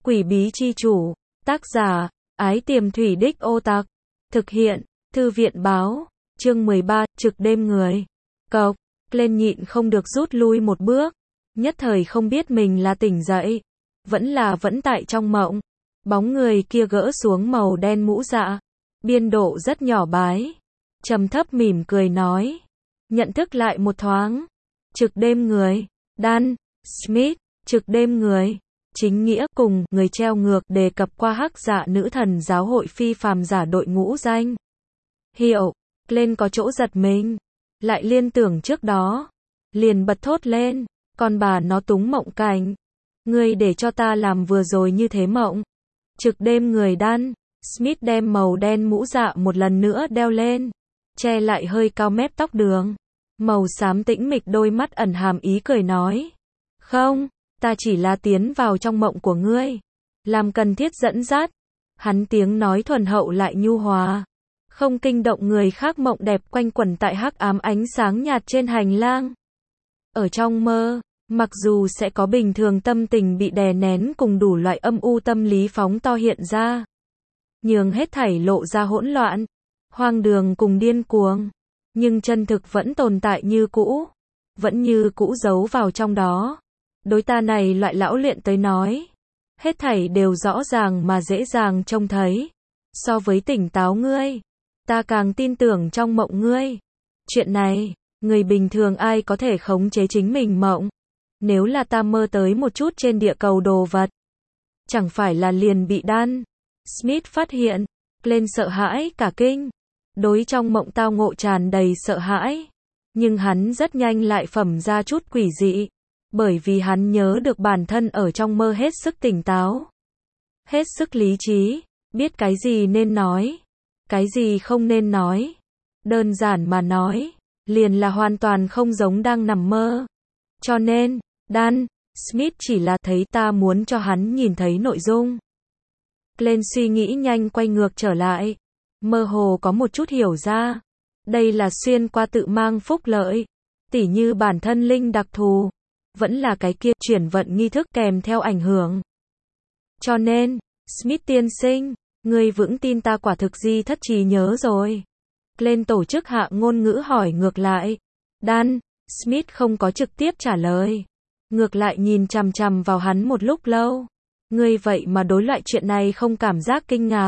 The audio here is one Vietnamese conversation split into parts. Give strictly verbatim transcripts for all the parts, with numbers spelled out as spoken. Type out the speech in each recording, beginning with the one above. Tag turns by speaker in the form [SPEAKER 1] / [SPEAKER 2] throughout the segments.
[SPEAKER 1] Quỷ bí chi chủ, tác giả, Ái Tiềm Thủy Đích Ô Tặc, thực hiện, Thư viện báo, chương mười ba, trực đêm người. Cộc, lên nhịn không được rút lui một bước, nhất thời không biết mình là tỉnh dậy, vẫn là vẫn tại trong mộng. Bóng người kia gỡ xuống màu đen mũ dạ, biên độ rất nhỏ bái, trầm thấp mỉm cười nói, nhận thức lại một thoáng, trực đêm người, Dan Smith, trực đêm người. Chính nghĩa cùng người treo ngược đề cập qua hắc dạ nữ thần giáo hội phi phàm giả đội ngũ danh hiệu. Lên có chỗ giật mình, lại liên tưởng trước đó, liền bật thốt lên, con bà nó túng mộng cảnh, ngươi để cho ta làm vừa rồi như thế mộng. Trực đêm người Dan Smith đem màu đen mũ dạ một lần nữa đeo lên, che lại hơi cao mép tóc đường, màu xám tĩnh mịch đôi mắt ẩn hàm ý cười nói, không, ta chỉ là tiến vào trong mộng của ngươi, làm cần thiết dẫn dắt. Hắn tiếng nói thuần hậu lại nhu hòa, không kinh động người khác, mộng đẹp quanh quẩn tại hắc ám ánh sáng nhạt trên hành lang. Ở trong mơ, mặc dù sẽ có bình thường tâm tình bị đè nén cùng đủ loại âm u tâm lý phóng to hiện ra, nhường hết thảy lộ ra hỗn loạn, hoang đường cùng điên cuồng, nhưng chân thực vẫn tồn tại như cũ, vẫn như cũ giấu vào trong đó. Đối ta này loại lão luyện tới nói, hết thảy đều rõ ràng mà dễ dàng trông thấy. So với tỉnh táo ngươi, ta càng tin tưởng trong mộng ngươi. Chuyện này, người bình thường ai có thể khống chế chính mình mộng? Nếu là ta mơ tới một chút trên địa cầu đồ vật, chẳng phải là liền bị Dan Smith phát hiện, lên sợ hãi cả kinh. Đối trong mộng tao ngộ tràn đầy sợ hãi, nhưng hắn rất nhanh lại phẩm ra chút quỷ dị. Bởi vì hắn nhớ được bản thân ở trong mơ hết sức tỉnh táo, hết sức lý trí, biết cái gì nên nói, cái gì không nên nói. Đơn giản mà nói, liền là hoàn toàn không giống đang nằm mơ. Cho nên, Dan Smith chỉ là thấy ta muốn cho hắn nhìn thấy nội dung. Lên suy nghĩ nhanh quay ngược trở lại, mơ hồ có một chút hiểu ra. Đây là xuyên qua tự mang phúc lợi, tỉ như bản thân linh đặc thù, vẫn là cái kia chuyển vận nghi thức kèm theo ảnh hưởng. Cho nên, Smith tiên sinh, ngươi vững tin ta quả thực di thất trí nhớ rồi. Lên tổ chức hạ ngôn ngữ hỏi ngược lại. Dan Smith không có trực tiếp trả lời, ngược lại nhìn chằm chằm vào hắn một lúc lâu. Ngươi vậy mà đối loại chuyện này không cảm giác kinh ngạc?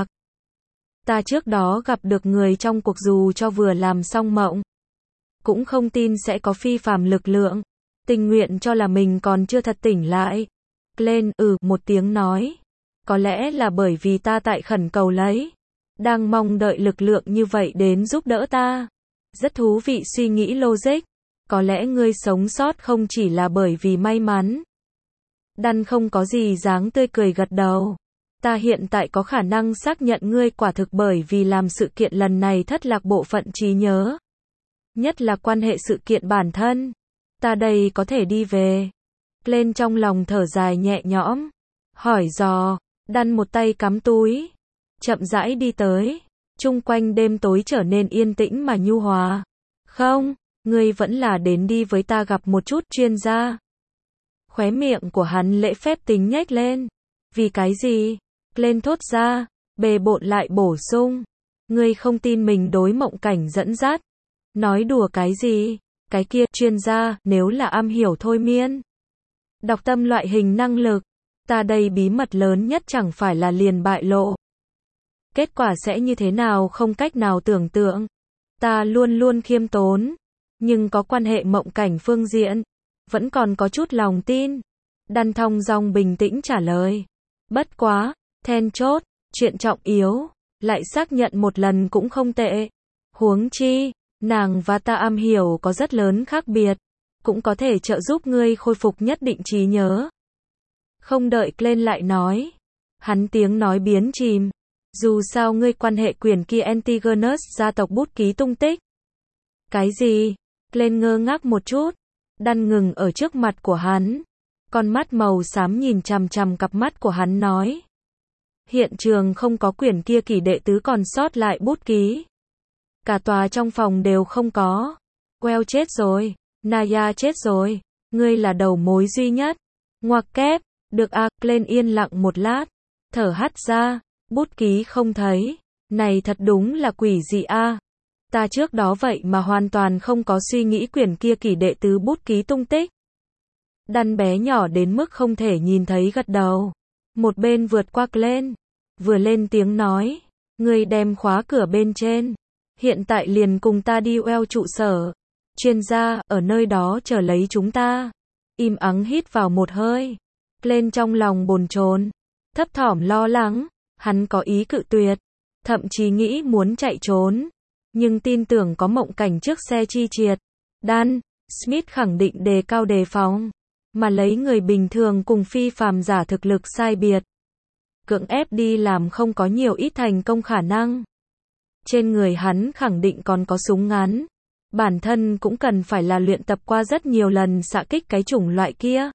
[SPEAKER 1] Ta trước đó gặp được người trong cuộc dù cho vừa làm xong mộng, cũng không tin sẽ có phi phàm lực lượng, tình nguyện cho là mình còn chưa thật tỉnh lại. Lên ừ một tiếng nói, có lẽ là bởi vì ta tại khẩn cầu lấy, đang mong đợi lực lượng như vậy đến giúp đỡ ta. Rất thú vị suy nghĩ logic, có lẽ ngươi sống sót không chỉ là bởi vì may mắn. Dan không có gì dáng tươi cười gật đầu. Ta hiện tại có khả năng xác nhận ngươi quả thực bởi vì làm sự kiện lần này thất lạc bộ phận trí nhớ, nhất là quan hệ sự kiện bản thân. Ta đây có thể đi về. Lên trong lòng thở dài nhẹ nhõm, hỏi dò. Dan một tay cắm túi, chậm rãi đi tới. Chung quanh đêm tối trở nên yên tĩnh mà nhu hòa. Không, ngươi vẫn là đến đi với ta gặp một chút chuyên gia. Khóe miệng của hắn lễ phép tính nhếch lên. Vì cái gì? Lên thốt ra, bề bộn lại bổ sung. Ngươi không tin mình đối mộng cảnh dẫn dắt. Nói đùa cái gì? Cái kia chuyên gia, nếu là am hiểu thôi miên, đọc tâm loại hình năng lực, ta đây bí mật lớn nhất chẳng phải là liền bại lộ. Kết quả sẽ như thế nào không cách nào tưởng tượng. Ta luôn luôn khiêm tốn, nhưng có quan hệ mộng cảnh phương diện, vẫn còn có chút lòng tin. Dan thong dong bình tĩnh trả lời. Bất quá, then chốt, chuyện trọng yếu, lại xác nhận một lần cũng không tệ. Huống chi, nàng và ta am hiểu có rất lớn khác biệt, cũng có thể trợ giúp ngươi khôi phục nhất định trí nhớ. Không đợi lên lại nói, hắn tiếng nói biến chìm. Dù sao ngươi quan hệ quyền kia Antigonus gia tộc bút ký tung tích. Cái gì? Lên ngơ ngác một chút. Dan ngừng ở trước mặt của hắn, con mắt màu xám nhìn chằm chằm cặp mắt của hắn nói. Hiện trường không có quyển kia kỷ đệ tứ còn sót lại bút ký. Cả tòa trong phòng đều không có. Well chết rồi, Naya chết rồi, ngươi là đầu mối duy nhất. Ngoặc kép, Được à, Glenn yên lặng một lát, thở hắt ra, bút ký không thấy. Này thật đúng là quỷ gì a. Ta trước đó vậy mà hoàn toàn không có suy nghĩ quyển kia kỷ đệ tứ bút ký tung tích. Đan bé nhỏ đến mức không thể nhìn thấy gật đầu. Một bên vượt qua Glenn, vừa lên tiếng nói, ngươi đem khóa cửa bên trên. Hiện tại liền cùng ta đi Well trụ sở. Chuyên gia, ở nơi đó chờ lấy chúng ta. Im ắng hít vào một hơi. Glenn trong lòng bồn chồn, thấp thỏm lo lắng, hắn có ý cự tuyệt, thậm chí nghĩ muốn chạy trốn. Nhưng tin tưởng có mộng cảnh trước xe chi triệt. Dan Smith khẳng định đề cao đề phòng, mà lấy người bình thường cùng phi phàm giả thực lực sai biệt. Cưỡng ép đi làm không có nhiều ít thành công khả năng. Trên người hắn khẳng định còn có súng ngắn. Bản thân cũng cần phải là luyện tập qua rất nhiều lần xạ kích cái chủng loại kia.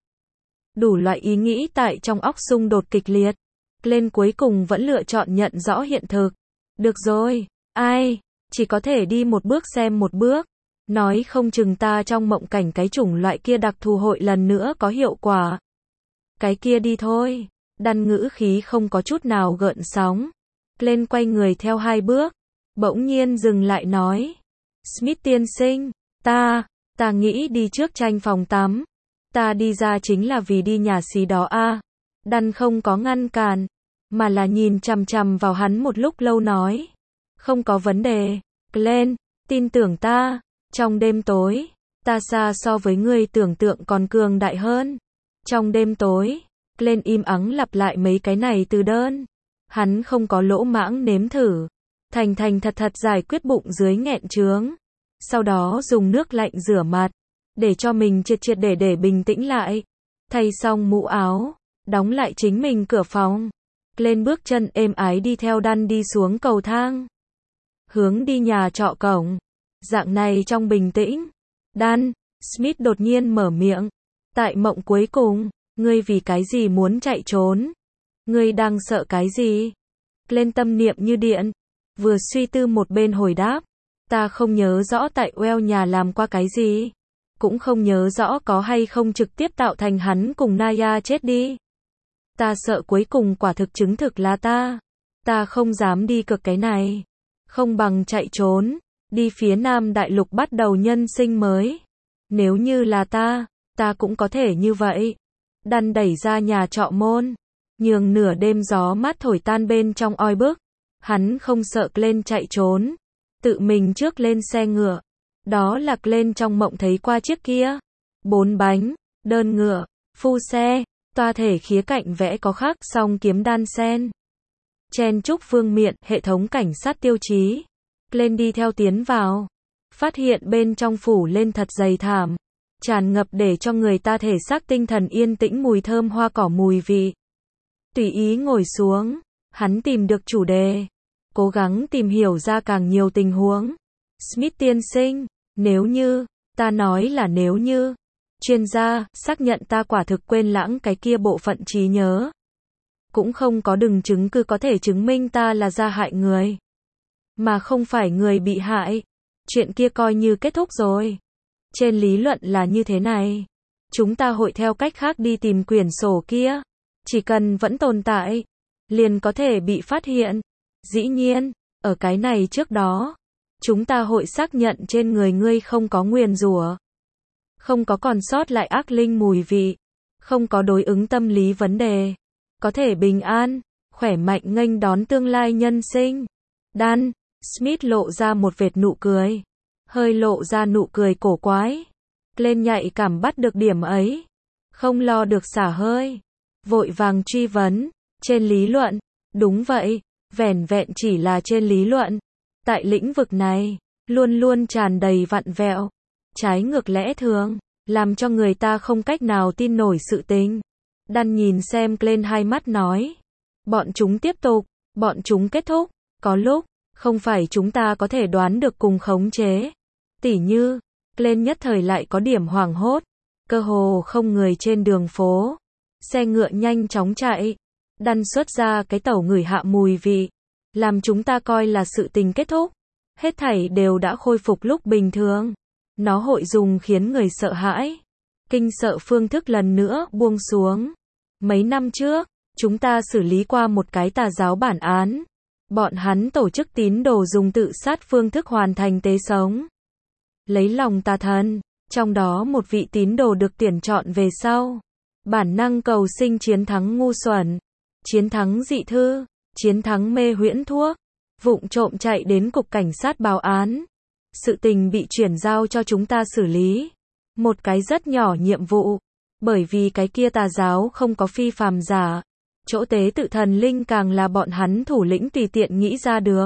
[SPEAKER 1] Đủ loại ý nghĩ tại trong óc xung đột kịch liệt. Glenn cuối cùng vẫn lựa chọn nhận rõ hiện thực. Được rồi, ai, chỉ có thể đi một bước xem một bước. Nói không chừng ta trong mộng cảnh cái chủng loại kia đặc thù hội lần nữa có hiệu quả. Cái kia đi thôi. Đan ngữ khí không có chút nào gợn sóng. Glenn quay người theo hai bước. Bỗng nhiên dừng lại nói. Smith tiên sinh, ta, ta nghĩ đi trước tranh phòng tắm. Ta đi ra chính là vì đi nhà xí đó a. À. Đan không có ngăn cản, mà là nhìn chằm chằm vào hắn một lúc lâu nói. Không có vấn đề, Glenn, tin tưởng ta, trong đêm tối, ta xa so với ngươi tưởng tượng còn cường đại hơn. Trong đêm tối, Glenn im ắng lặp lại mấy cái này từ đơn. Hắn không có lỗ mãng nếm thử. Thành thành thật thật giải quyết bụng dưới nghẹn chướng. Sau đó dùng nước lạnh rửa mặt, để cho mình triệt triệt để để bình tĩnh lại. Thay xong mũ áo, đóng lại chính mình cửa phòng. Lên bước chân êm ái đi theo Dan đi xuống cầu thang. Hướng đi nhà trọ cổng. Dạng này trong bình tĩnh. Dan, Smith đột nhiên mở miệng. Tại mộng cuối cùng, ngươi vì cái gì muốn chạy trốn? Ngươi đang sợ cái gì? Lên tâm niệm như điện. Vừa suy tư một bên hồi đáp. Ta không nhớ rõ tại Well nhà làm qua cái gì. Cũng không nhớ rõ có hay không trực tiếp tạo thành hắn cùng Naya chết đi. Ta sợ cuối cùng quả thực chứng thực là ta. Ta không dám đi cược cái này. Không bằng chạy trốn, đi phía Nam Đại Lục bắt đầu nhân sinh mới. Nếu như là ta, ta cũng có thể như vậy. Dan đẩy ra nhà trọ môn, nhường nửa đêm gió mát thổi tan bên trong oi bức. Hắn không sợ Glenn chạy trốn, tự mình trước lên xe ngựa. Đó là Glenn trong mộng thấy qua chiếc kia. Bốn bánh, đơn ngựa, phu xe, toa thể khía cạnh vẽ có khắc song kiếm đan sen. Chen trúc vương miện, hệ thống cảnh sát tiêu chí. Glenn đi theo tiến vào. Phát hiện bên trong phủ lên thật dày thảm. Tràn ngập để cho người ta thể xác tinh thần yên tĩnh mùi thơm hoa cỏ mùi vị. Tùy ý ngồi xuống. Hắn tìm được chủ đề. Cố gắng tìm hiểu ra càng nhiều tình huống. Smith tiên sinh, nếu như, ta nói là nếu như. Chuyên gia, xác nhận ta quả thực quên lãng cái kia bộ phận trí nhớ. Cũng không có đừng chứng cứ có thể chứng minh ta là gia hại người. Mà không phải người bị hại. Chuyện kia coi như kết thúc rồi. Trên lý luận là như thế này. Chúng ta hội theo cách khác đi tìm quyển sổ kia. Chỉ cần vẫn tồn tại, liền có thể bị phát hiện. Dĩ nhiên, ở cái này trước đó, chúng ta hội xác nhận trên người ngươi không có nguyền rủa, không có còn sót lại ác linh mùi vị, không có đối ứng tâm lý vấn đề, có thể bình an, khỏe mạnh nghênh đón tương lai nhân sinh. Dan, Smith lộ ra một vệt nụ cười, hơi lộ ra nụ cười cổ quái. Lên nhạy cảm bắt được điểm ấy, không lo được xả hơi, vội vàng truy vấn, trên lý luận, đúng vậy, vẻn vẹn chỉ là trên lý luận. Tại lĩnh vực này, luôn luôn tràn đầy vặn vẹo, trái ngược lẽ thường, làm cho người ta không cách nào tin nổi sự tình. Dan nhìn xem Glenn hai mắt nói, bọn chúng tiếp tục, bọn chúng kết thúc, có lúc, không phải chúng ta có thể đoán được cùng khống chế. Tỉ như, Glenn nhất thời lại có điểm hoảng hốt, cơ hồ không người trên đường phố, xe ngựa nhanh chóng chạy. Dan xuất ra cái tẩu ngửi hạ mùi vị, làm chúng ta coi là sự tình kết thúc. Hết thảy đều đã khôi phục lúc bình thường. Nó hội dùng khiến người sợ hãi, kinh sợ phương thức lần nữa buông xuống. Mấy năm trước, chúng ta xử lý qua một cái tà giáo bản án. Bọn hắn tổ chức tín đồ dùng tự sát phương thức hoàn thành tế sống. Lấy lòng tà thần, trong đó một vị tín đồ được tuyển chọn về sau. Bản năng cầu sinh chiến thắng ngu xuẩn, chiến thắng dị thư, chiến thắng mê huyễn thuốc, vụng trộm chạy đến cục cảnh sát báo án. Sự tình bị chuyển giao cho chúng ta xử lý. Một cái rất nhỏ nhiệm vụ, bởi vì cái kia tà giáo không có phi phàm giả. Chỗ tế tự thần linh càng là bọn hắn thủ lĩnh tùy tiện nghĩ ra được.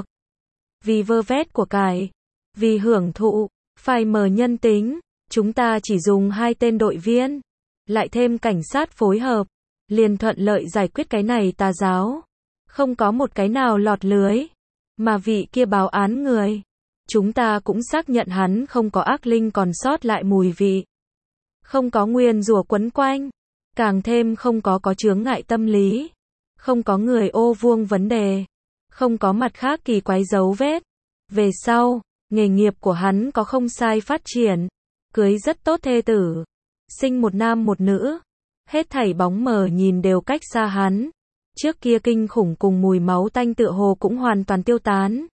[SPEAKER 1] Vì vơ vét của cải, vì hưởng thụ, phai mờ nhân tính, chúng ta chỉ dùng hai tên đội viên, lại thêm cảnh sát phối hợp, liền thuận lợi giải quyết cái này tà giáo. Không có một cái nào lọt lưới, mà vị kia báo án người, chúng ta cũng xác nhận hắn không có ác linh còn sót lại mùi vị, không có nguyền rủa quấn quanh, càng thêm không có có chướng ngại tâm lý, không có người ô vuông vấn đề, không có mặt khác kỳ quái dấu vết. Về sau, nghề nghiệp của hắn có không sai phát triển, cưới rất tốt thê tử, sinh một nam một nữ, hết thảy bóng mờ nhìn đều cách xa hắn. Trước kia kinh khủng cùng mùi máu tanh tựa hồ cũng hoàn toàn tiêu tán.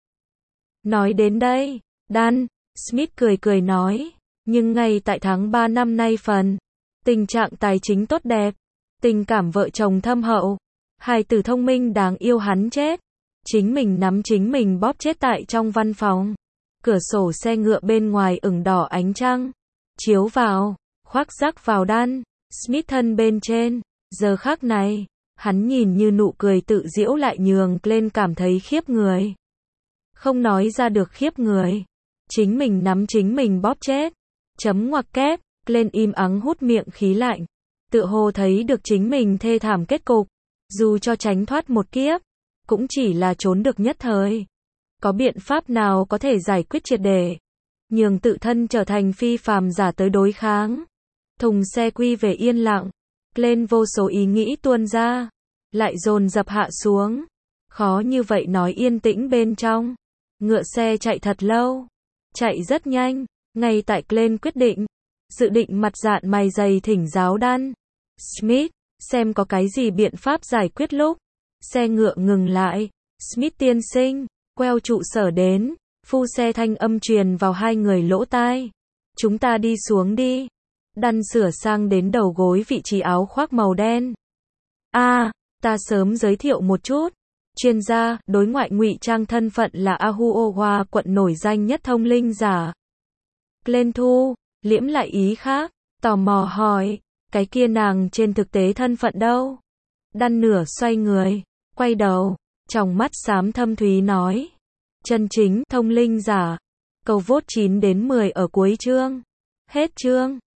[SPEAKER 1] Nói đến đây, Dan Smith cười cười nói, nhưng ngay tại tháng ba năm nay phần, tình trạng tài chính tốt đẹp, tình cảm vợ chồng thâm hậu, hài tử thông minh đáng yêu hắn chết, chính mình nắm chính mình bóp chết tại trong văn phòng. Cửa sổ xe ngựa bên ngoài ửng đỏ ánh trăng, chiếu vào, khoác rác vào Dan Smith thân bên trên. Giờ khắc này, hắn nhìn như nụ cười tự giễu lại nhường Glenn cảm thấy khiếp người. Không nói ra được khiếp người. Chính mình nắm chính mình bóp chết. Chấm ngoặc kép, Glenn im ắng hút miệng khí lạnh. Tựa hồ thấy được chính mình thê thảm kết cục. Dù cho tránh thoát một kiếp, cũng chỉ là trốn được nhất thời. Có biện pháp nào có thể giải quyết triệt để, nhường tự thân trở thành phi phàm giả tới đối kháng. Thùng xe quy về yên lặng. Glenn vô số ý nghĩ tuôn ra, lại dồn dập hạ xuống. Khó như vậy nói yên tĩnh bên trong. Ngựa xe chạy thật lâu, chạy rất nhanh. Ngay tại Glenn quyết định, dự định mặt dạn mày dày thỉnh giáo Dan Smith, xem có cái gì biện pháp giải quyết lúc. Xe ngựa ngừng lại. Smith tiên sinh, queo trụ sở đến. Phu xe thanh âm truyền vào hai người lỗ tai. Chúng ta đi xuống đi. Dan sửa sang đến đầu gối vị trí áo khoác màu đen. A, à, ta sớm giới thiệu một chút. Chuyên gia, đối ngoại ngụy trang thân phận là Ahuowa quận nổi danh nhất thông linh giả. Glenn thu, liễm lại ý khác, tò mò hỏi, cái kia nàng trên thực tế thân phận đâu? Dan nửa xoay người, quay đầu, trong mắt xám thâm thúy nói. Chân chính, thông linh giả. Cầu vote chín đến mười ở cuối chương. Hết chương.